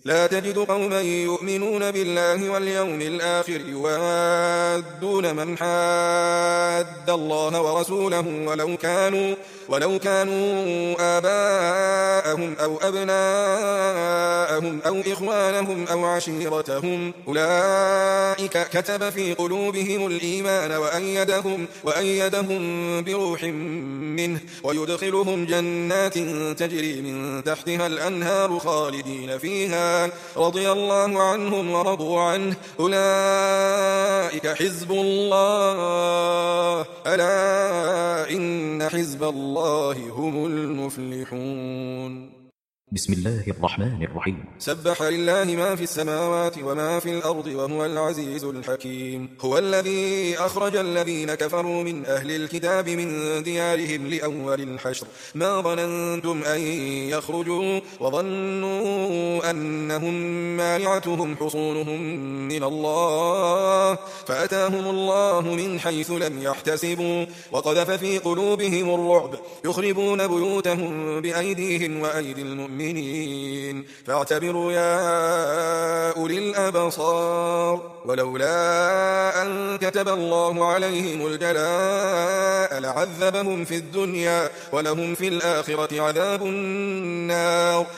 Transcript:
لا تجد قوما يؤمنون بالله واليوم الآخر يوادون من حاد الله ورسوله ولو كانوا آباءهم أو أبناءهم أو إخوانهم أو عشيرتهم أولئك كتب في قلوبهم الإيمان وأيدهم بروح منه ويدخلهم جنات تجري من تحتها الأنهار خالدين فيها رضي الله عنهم ورضوا عنه أولئك حزب الله ألا إن حزب الله هم المفلحون. بسم الله الرحمن الرحيم. سبح لله ما في السماوات وما في الأرض وهو العزيز الحكيم. هو الذي أخرج الذين كفروا من أهل الكتاب من ديارهم لأول الحشر ما ظننتم أن يخرجوا وظنوا أنهم مانعتهم حصونهم من الله فأتاهم الله من حيث لم يحتسبوا وقذف في قلوبهم الرعب يخربون بيوتهم بأيديهم وأيدي المؤمنين فاعتبروا يا أولي الأبصار ولولا أن كتب الله عليهم الجلاء لعذبهم في الدنيا ولهم في الآخرة عذاب النار